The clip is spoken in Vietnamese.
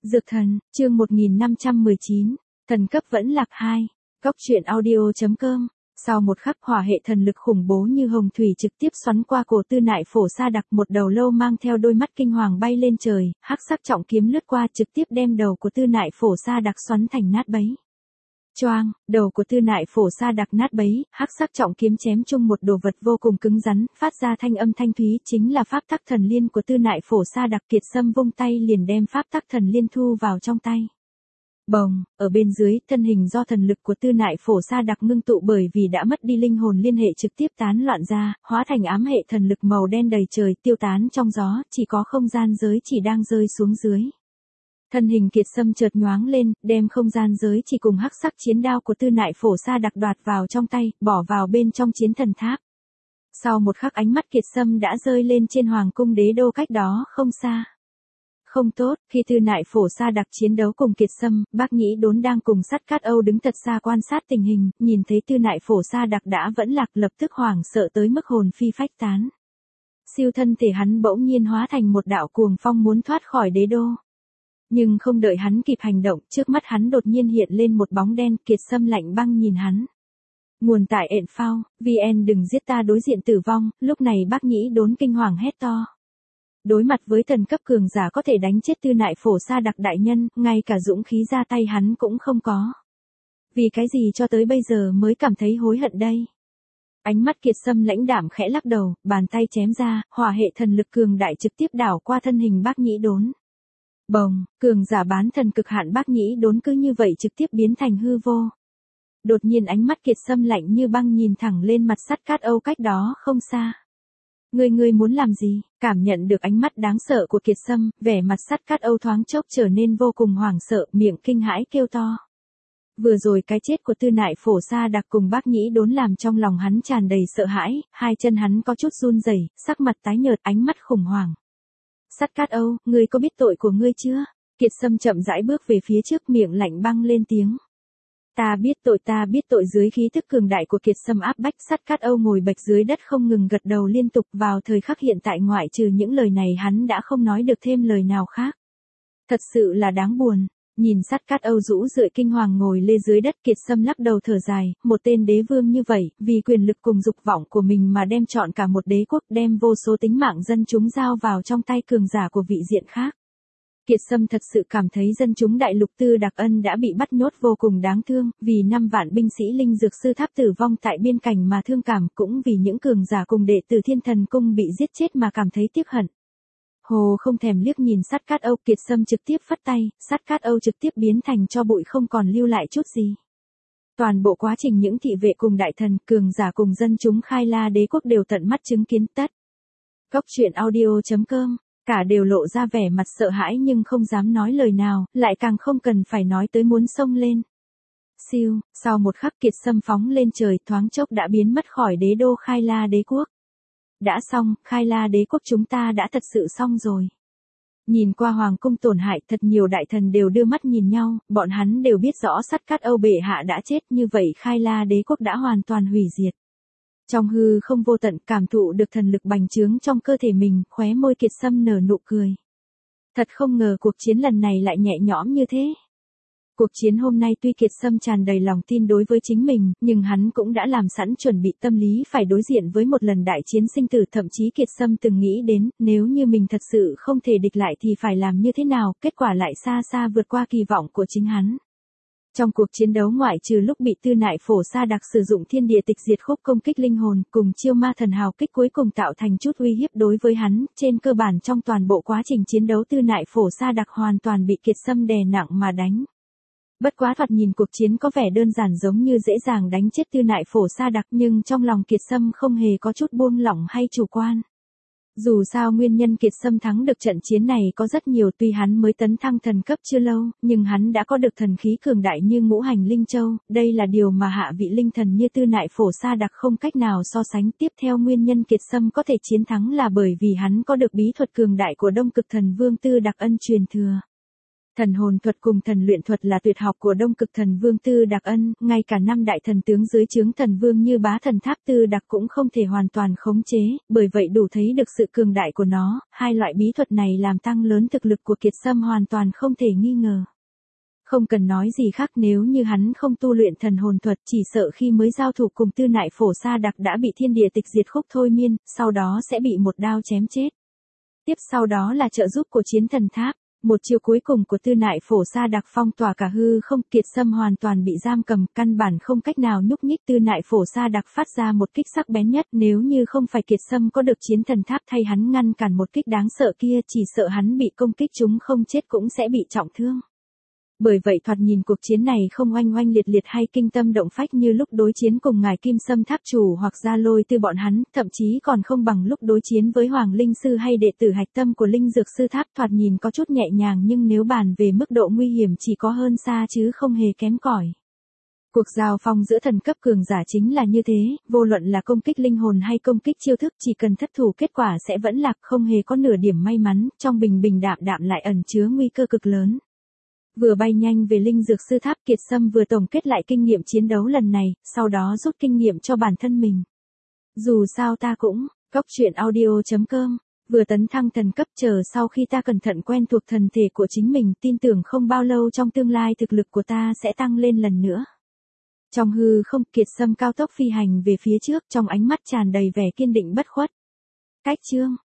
Dược thần, chương 1519, thần cấp vẫn lạc 2, Cóc truyện audio.com. Sau một khắc hỏa hệ thần lực khủng bố như hồng thủy trực tiếp xoắn qua cổ Tư Nại Phổ Sa Đặc, một đầu lâu mang theo đôi mắt kinh hoàng bay lên trời, hắc sắc trọng kiếm lướt qua trực tiếp đem đầu của Tư Nại Phổ Sa Đặc xoắn thành nát bấy. Choang, đầu của Tư Nại Phổ Sa Đặc nát bấy, hắc sắc trọng kiếm chém chung một đồ vật vô cùng cứng rắn, phát ra thanh âm thanh thúy, chính là pháp tắc thần liên của Tư Nại Phổ Sa Đặc. Kiệt Sâm vung tay liền đem pháp tắc thần liên thu vào trong tay. Bồng, ở bên dưới, thân hình do thần lực của Tư Nại Phổ Sa Đặc ngưng tụ bởi vì đã mất đi linh hồn liên hệ trực tiếp tán loạn ra, hóa thành ám hệ thần lực màu đen đầy trời tiêu tán trong gió, chỉ có không gian giới chỉ đang rơi xuống dưới. Thân hình Kiệt Sâm chợt nhoáng lên, đem không gian giới chỉ cùng hắc sắc chiến đao của Tư Nại Phổ Sa Đặc đoạt vào trong tay, bỏ vào bên trong chiến thần tháp. Sau một khắc ánh mắt Kiệt Sâm đã rơi lên trên hoàng cung đế đô cách đó không xa. Không tốt, khi Tư Nại Phổ Sa Đặc chiến đấu cùng Kiệt Sâm, Bác Nhĩ Đốn đang cùng Sắt Cát Âu đứng thật xa quan sát tình hình, nhìn thấy Tư Nại Phổ Sa Đặc đã vẫn lạc, lập tức hoảng sợ tới mức hồn phi phách tán. Siêu thân thể hắn bỗng nhiên hóa thành một đạo cuồng phong muốn thoát khỏi đế đô. Nhưng không đợi hắn kịp hành động, trước mắt hắn đột nhiên hiện lên một bóng đen. Kiệt Sâm lạnh băng nhìn hắn. Nguồn tại ện phao, VN đừng giết ta, đối diện tử vong. Lúc này Bác Nhĩ Đốn kinh hoàng hét to. Đối mặt với thần cấp cường giả có thể đánh chết Tư Nại Phổ Sa Đặc đại nhân, ngay cả dũng khí ra tay hắn cũng không có. Vì cái gì cho tới bây giờ mới cảm thấy hối hận đây? Ánh mắt Kiệt Sâm lãnh đạm khẽ lắc đầu, bàn tay chém ra, hỏa hệ thần lực cường đại trực tiếp đảo qua thân hình Bác Nhĩ Đốn. Bồng, cường giả bán thần cực hạn Bác Nhĩ Đốn cứ như vậy trực tiếp biến thành hư vô. Đột nhiên ánh mắt Kiệt Sâm lạnh như băng nhìn thẳng lên mặt Sắt Cát Âu cách đó không xa. Ngươi muốn làm gì? Cảm nhận được ánh mắt đáng sợ của Kiệt Sâm, vẻ mặt Sắt Cát Âu thoáng chốc trở nên vô cùng hoảng sợ, miệng kinh hãi kêu to. Vừa rồi cái chết của Tư Nại Phổ Sa Đặc cùng Bác Nhĩ Đốn làm trong lòng hắn tràn đầy sợ hãi, hai chân hắn có chút run rẩy, sắc mặt tái nhợt, ánh mắt khủng hoảng. Sắt Cát Âu, ngươi có biết tội của ngươi chưa? Kiệt Sâm chậm rãi bước về phía trước, miệng lạnh băng lên tiếng. Ta biết tội. Dưới khí thức cường đại của Kiệt Sâm áp bách, Sắt Cát Âu ngồi bạch dưới đất không ngừng gật đầu liên tục. Vào thời khắc hiện tại ngoại trừ những lời này hắn đã không nói được thêm lời nào khác. Thật sự là đáng buồn. Nhìn Sắt Cát Âu rũ rượi kinh hoàng ngồi lê dưới đất, Kiệt Sâm lắc đầu thở dài, một tên đế vương như vậy, vì quyền lực cùng dục vọng của mình mà đem chọn cả một đế quốc, đem vô số tính mạng dân chúng giao vào trong tay cường giả của vị diện khác. Kiệt Sâm thật sự cảm thấy dân chúng đại lục Tư Đặc Ân đã bị bắt nhốt vô cùng đáng thương, vì 5 vạn binh sĩ linh dược sư tháp tử vong tại biên cảnh mà thương cảm, cũng vì những cường giả cùng đệ tử Thiên Thần Cung bị giết chết mà cảm thấy tiếc hận. Hồ không thèm liếc nhìn Sắt Cát Âu, Kiệt Sâm trực tiếp phất tay, Sắt Cát Âu trực tiếp biến thành tro bụi không còn lưu lại chút gì. Toàn bộ quá trình những thị vệ cùng đại thần, cường giả cùng dân chúng Khai La đế quốc đều tận mắt chứng kiến tất. Cóc truyện audio.com, cả đều lộ ra vẻ mặt sợ hãi nhưng không dám nói lời nào, lại càng không cần phải nói tới muốn xông lên. Siêu, sau một khắc Kiệt Sâm phóng lên trời, thoáng chốc đã biến mất khỏi đế đô Khai La đế quốc. Đã xong, Khai La đế quốc chúng ta đã thật sự xong rồi. Nhìn qua hoàng cung tổn hại, thật nhiều đại thần đều đưa mắt nhìn nhau, bọn hắn đều biết rõ Sắt Cát Âu bệ hạ đã chết, như vậy Khai La đế quốc đã hoàn toàn hủy diệt. Trong hư không vô tận, cảm thụ được thần lực bành trướng trong cơ thể mình, khóe môi Kiệt Sâm nở nụ cười. Thật không ngờ cuộc chiến lần này lại nhẹ nhõm như thế. Cuộc chiến hôm nay tuy Kiệt Sâm tràn đầy lòng tin đối với chính mình, nhưng hắn cũng đã làm sẵn chuẩn bị tâm lý phải đối diện với một lần đại chiến sinh tử, thậm chí Kiệt Sâm từng nghĩ đến, nếu như mình thật sự không thể địch lại thì phải làm như thế nào, kết quả lại xa xa vượt qua kỳ vọng của chính hắn. Trong cuộc chiến đấu ngoại trừ lúc bị Tư Nại Phổ Sa Đặc sử dụng thiên địa tịch diệt khúc công kích linh hồn, cùng chiêu ma thần hào kích cuối cùng tạo thành chút uy hiếp đối với hắn, trên cơ bản trong toàn bộ quá trình chiến đấu Tư Nại Phổ Sa Đặc hoàn toàn bị Kiệt Sâm đè nặng mà đánh. Bất quá thoạt nhìn cuộc chiến có vẻ đơn giản giống như dễ dàng đánh chết Tư Nại Phổ Sa Đặc, nhưng trong lòng Kiệt Sâm không hề có chút buông lỏng hay chủ quan. Dù sao nguyên nhân Kiệt Sâm thắng được trận chiến này có rất nhiều, tuy hắn mới tấn thăng thần cấp chưa lâu, nhưng hắn đã có được thần khí cường đại như Ngũ Hành Linh Châu, đây là điều mà hạ vị linh thần như Tư Nại Phổ Sa Đặc không cách nào so sánh. Tiếp theo nguyên nhân Kiệt Sâm có thể chiến thắng là bởi vì hắn có được bí thuật cường đại của Đông Cực Thần Vương Tư Đặc Ân truyền thừa. Thần hồn thuật cùng thần luyện thuật là tuyệt học của Đông Cực Thần Vương Tư Đạc Ân, ngay cả 5 đại thần tướng dưới trướng thần vương như Bá Thần Tháp Tư Đạc cũng không thể hoàn toàn khống chế, bởi vậy đủ thấy được sự cường đại của nó, hai loại bí thuật này làm tăng lớn thực lực của Kiệt Sâm hoàn toàn không thể nghi ngờ. Không cần nói gì khác, nếu như hắn không tu luyện thần hồn thuật, chỉ sợ khi mới giao thủ cùng Tư Nại Phổ Sa Đạc đã bị thiên địa tịch diệt khúc thôi miên, sau đó sẽ bị một đao chém chết. Tiếp sau đó là trợ giúp của Chiến Thần Tháp. Một chiêu cuối cùng của Tư Nại Phổ Sa Đạc phong tỏa cả hư không, Kiệt Sâm hoàn toàn bị giam cầm, căn bản không cách nào nhúc nhích. Tư Nại Phổ Sa Đạc phát ra một kích sắc bén nhất, nếu như không phải Kiệt Sâm có được Chiến Thần Tháp thay hắn ngăn cản một kích đáng sợ kia, chỉ sợ hắn bị công kích chúng không chết cũng sẽ bị trọng thương. Bởi vậy thoạt nhìn cuộc chiến này không oanh oanh liệt liệt hay kinh tâm động phách như lúc đối chiến cùng ngài Kim Sâm Tháp Chủ hoặc Gia Lôi Tư bọn hắn, thậm chí còn không bằng lúc đối chiến với Hoàng Linh Sư hay đệ tử hạch tâm của Linh Dược Sư Tháp, thoạt nhìn có chút nhẹ nhàng nhưng nếu bàn về mức độ nguy hiểm chỉ có hơn xa chứ không hề kém cỏi. Cuộc giao phong giữa thần cấp cường giả chính là như thế, vô luận là công kích linh hồn hay công kích chiêu thức, chỉ cần thất thủ kết quả sẽ vẫn lạc, không hề có nửa điểm may mắn, trong bình bình đạm đạm lại ẩn chứa nguy cơ cực lớn. Vừa bay nhanh về Linh Dược Sư Tháp, Kiệt Sâm vừa tổng kết lại kinh nghiệm chiến đấu lần này, sau đó rút kinh nghiệm cho bản thân mình. Dù sao ta cũng, coctruyện.audio.com, vừa tấn thăng thần cấp, chờ sau khi ta cẩn thận quen thuộc thần thể của chính mình, tin tưởng không bao lâu trong tương lai thực lực của ta sẽ tăng lên lần nữa. Trong hư không, Kiệt Sâm cao tốc phi hành về phía trước, trong ánh mắt tràn đầy vẻ kiên định bất khuất. Cách chương